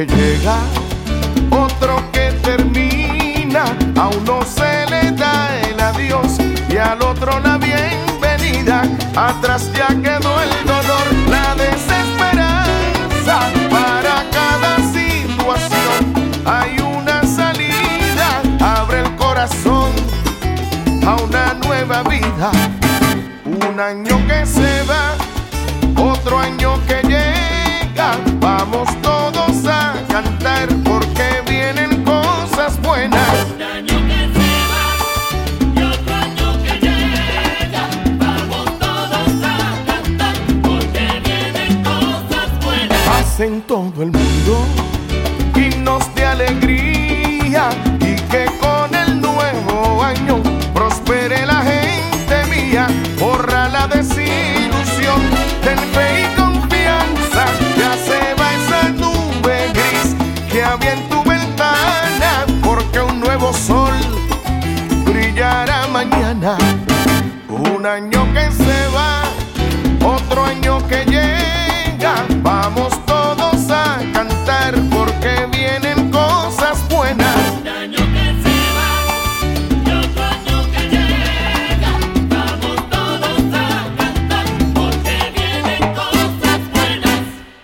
que llega, otro que termina. A uno se le da el adiós y al otro la bienvenida. Atrás ya quedó el dolor, la desesperanza. Para cada situación hay una salida. Abre el corazón a una nueva vida. Un año que se va, otro año que llega. Vamos todos a cantar porque vienen cosas buenas. Un año que se va y otro año que llega. Vamos todos a cantar porque vienen cosas buenas. Paz en todo el mundo, himnos de alegría, y que con el nuevo año prospere la gente mía. Borra la desilusión, ten fe y confianza. Ya se va esa nube gris que había en tu ventana, porque un nuevo sol brillará mañana. Un año que se va, otro año que llega. Vamos todos a cantar porque vienen cosas buenas. Un año que se va y otro año que llega. Vamos todos a cantar porque vienen cosas buenas.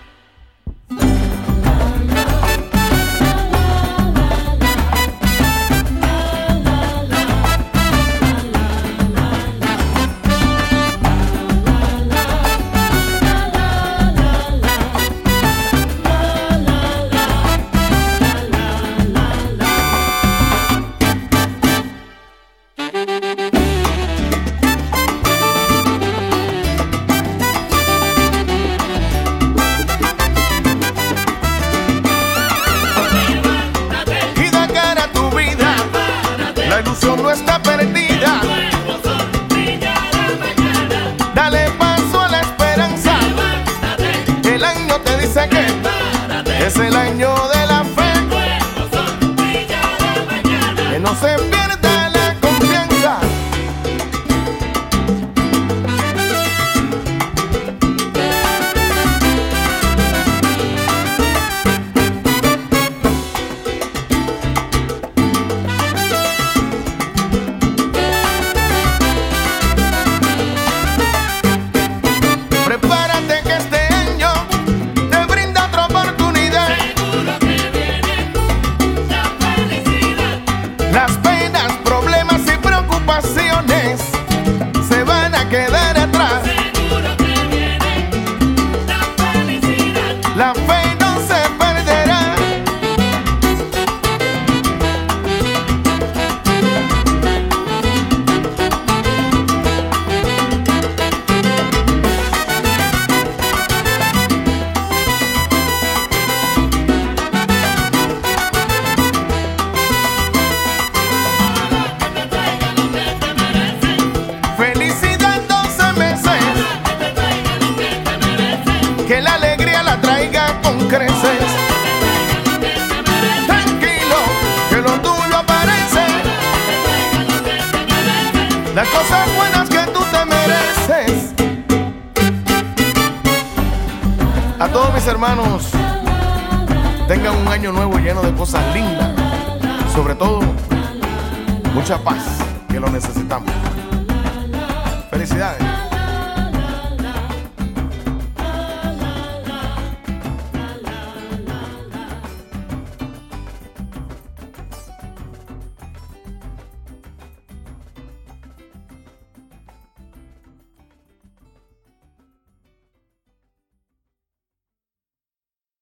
Y da cara a tu vida, la ilusión no está perdida. Nuevo sol brillará mañana. Dale paso a la esperanza. Levántate, El año te dice que párate. es el año de la fe. Nuevo sol brillará mañana. Que no se pierda la confianza. Prepárate que este año te brinda otra oportunidad. Seguro que viene la felicidad. Las penas, problemas y preocupaciones se van a quedar atrás. Seguro que viene la felicidad. La fe no se perderá. Que te traiga lo que te mereces. Felicidad 12 meses. Que te traiga lo que te mereces. Que la alegría la traiga con creces. Tranquilo, que lo tuyo aparece. Las cosas buenas que tú te mereces. A todos mis hermanos, tengan un año nuevo lleno de cosas lindas. Sobre todo, mucha paz, que lo necesitamos. Felicidades.